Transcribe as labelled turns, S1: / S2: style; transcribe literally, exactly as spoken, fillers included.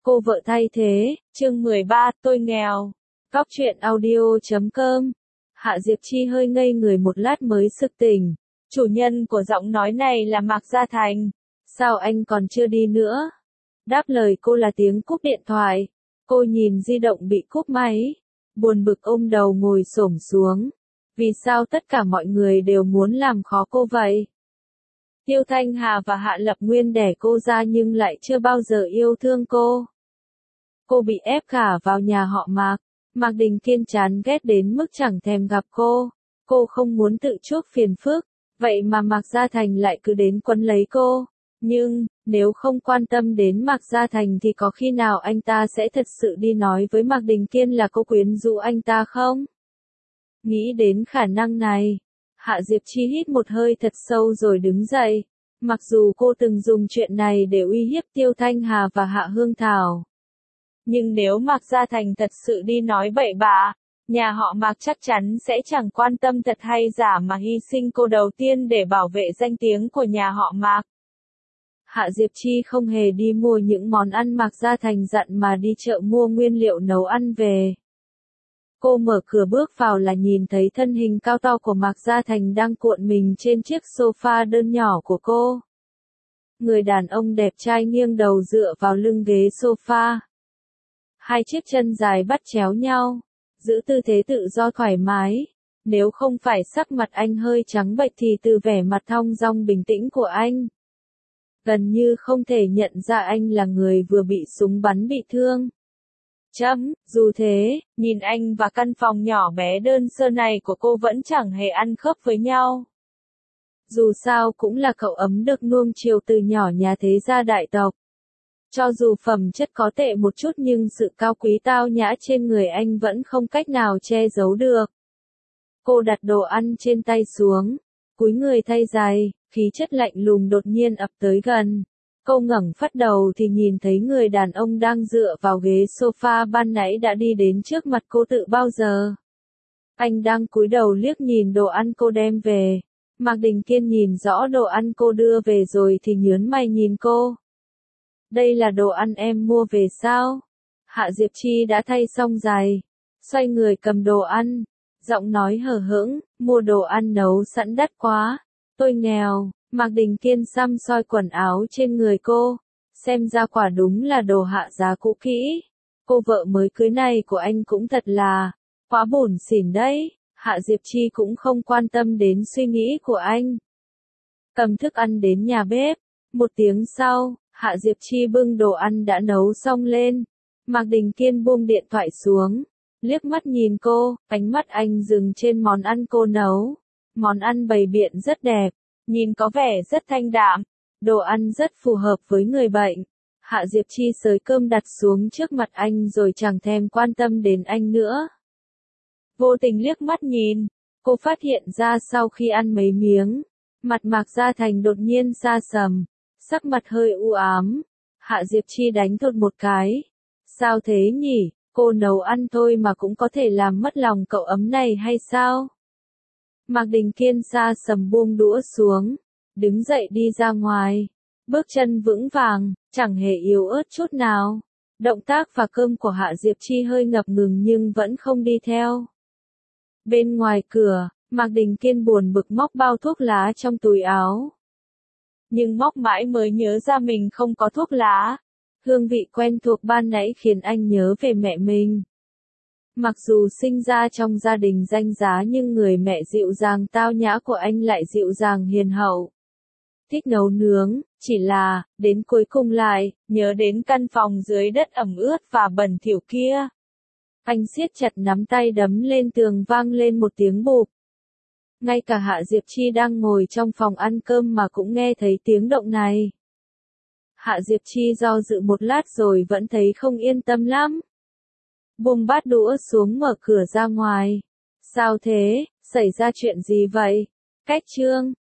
S1: Cô vợ thay thế, chương mười ba, tôi nghèo. Góc truyện audio chấm com. Hạ Diệp Chi hơi ngây người một lát mới sực tỉnh. Chủ nhân của giọng nói này là Mạc Gia Thành. Sao anh còn chưa đi nữa? Đáp lời cô là tiếng cúp điện thoại. Cô nhìn di động bị cúp máy. Buồn bực ôm đầu ngồi xổm xuống. Vì sao tất cả mọi người đều muốn làm khó cô vậy? Tiêu Thanh Hà và Hạ Lập Nguyên đẻ cô ra nhưng lại chưa bao giờ yêu thương cô. Cô bị ép gả vào nhà họ Mạc. Mạc Đình Kiên chán ghét đến mức chẳng thèm gặp cô. Cô không muốn tự chuốc phiền phức. Vậy mà Mạc Gia Thành lại cứ đến quấn lấy cô. Nhưng, nếu không quan tâm đến Mạc Gia Thành thì có khi nào anh ta sẽ thật sự đi nói với Mạc Đình Kiên là cô quyến rũ anh ta không? Nghĩ đến khả năng này, Hạ Diệp Chi hít một hơi thật sâu rồi đứng dậy. Mặc dù cô từng dùng chuyện này để uy hiếp Tiêu Thanh Hà và Hạ Hương Thảo. Nhưng nếu Mạc Gia Thành thật sự đi nói bậy bạ, nhà họ Mạc chắc chắn sẽ chẳng quan tâm thật hay giả mà hy sinh cô đầu tiên để bảo vệ danh tiếng của nhà họ Mạc. Hạ Diệp Chi không hề đi mua những món ăn Mạc Gia Thành dặn mà đi chợ mua nguyên liệu nấu ăn về. Cô mở cửa bước vào là nhìn thấy thân hình cao to của Mạc Gia Thành đang cuộn mình trên chiếc sofa đơn nhỏ của cô. Người đàn ông đẹp trai nghiêng đầu dựa vào lưng ghế sofa. Hai chiếc chân dài bắt chéo nhau, giữ tư thế tự do thoải mái. Nếu không phải sắc mặt anh hơi trắng bệch thì từ vẻ mặt thong dong bình tĩnh của anh, gần như không thể nhận ra anh là người vừa bị súng bắn bị thương. Chấm, dù thế, nhìn anh và căn phòng nhỏ bé đơn sơ này của cô vẫn chẳng hề ăn khớp với nhau. Dù sao cũng là cậu ấm được nuông chiều từ nhỏ nhà thế gia đại tộc. Cho dù phẩm chất có tệ một chút nhưng sự cao quý tao nhã trên người anh vẫn không cách nào che giấu được. Cô đặt đồ ăn trên tay xuống, cúi người thay giày, khí chất lạnh lùng đột nhiên ập tới gần. Cô ngẩng phắt đầu thì nhìn thấy người đàn ông đang dựa vào ghế sofa ban nãy đã đi đến trước mặt cô tự bao giờ. Anh đang cúi đầu liếc nhìn đồ ăn cô đem về. Mạc Đình Kiên nhìn rõ đồ ăn cô đưa về rồi thì nhướng mày nhìn cô. Đây là đồ ăn em mua về sao? Hạ Diệp Chi đã thay xong giày, xoay người cầm đồ ăn, giọng nói hờ hững, mua đồ ăn nấu sẵn đắt quá, tôi nghèo. Mạc Đình Kiên xăm soi quần áo trên người cô, xem ra quả đúng là đồ hạ giá cũ kỹ. Cô vợ mới cưới này của anh cũng thật là quá bủn xỉn đấy. Hạ Diệp Chi cũng không quan tâm đến suy nghĩ của anh. Cầm thức ăn đến nhà bếp. Một tiếng sau, Hạ Diệp Chi bưng đồ ăn đã nấu xong lên. Mạc Đình Kiên buông điện thoại xuống, liếc mắt nhìn cô, ánh mắt anh dừng trên món ăn cô nấu. Món ăn bày biện rất đẹp, nhìn có vẻ rất thanh đạm, đồ ăn rất phù hợp với người bệnh. Hạ Diệp Chi xới cơm đặt xuống trước mặt anh rồi chẳng thèm quan tâm đến anh nữa. Vô tình liếc mắt nhìn, cô phát hiện ra sau khi ăn mấy miếng, mặt Mạc Gia Thành đột nhiên sa sầm, sắc mặt hơi u ám. Hạ Diệp Chi đánh thột một cái. Sao thế nhỉ, cô nấu ăn thôi mà cũng có thể làm mất lòng cậu ấm này hay sao? Mạc Đình Kiên sa sầm buông đũa xuống, đứng dậy đi ra ngoài, bước chân vững vàng, chẳng hề yếu ớt chút nào. Động tác và cơm của Hạ Diệp Chi hơi ngập ngừng nhưng vẫn không đi theo. Bên ngoài cửa, Mạc Đình Kiên buồn bực móc bao thuốc lá trong túi áo. Nhưng móc mãi mới nhớ ra mình không có thuốc lá. Hương vị quen thuộc ban nãy khiến anh nhớ về mẹ mình. Mặc dù sinh ra trong gia đình danh giá nhưng người mẹ dịu dàng tao nhã của anh lại dịu dàng hiền hậu. Thích nấu nướng, chỉ là, đến cuối cùng lại, nhớ đến căn phòng dưới đất ẩm ướt và bẩn thỉu kia. Anh siết chặt nắm tay đấm lên tường vang lên một tiếng bụp. Ngay cả Hạ Diệp Chi đang ngồi trong phòng ăn cơm mà cũng nghe thấy tiếng động này. Hạ Diệp Chi do dự một lát rồi vẫn thấy không yên tâm lắm. Buông bát đũa xuống mở cửa ra ngoài. Sao thế, xảy ra chuyện gì vậy? Cách chương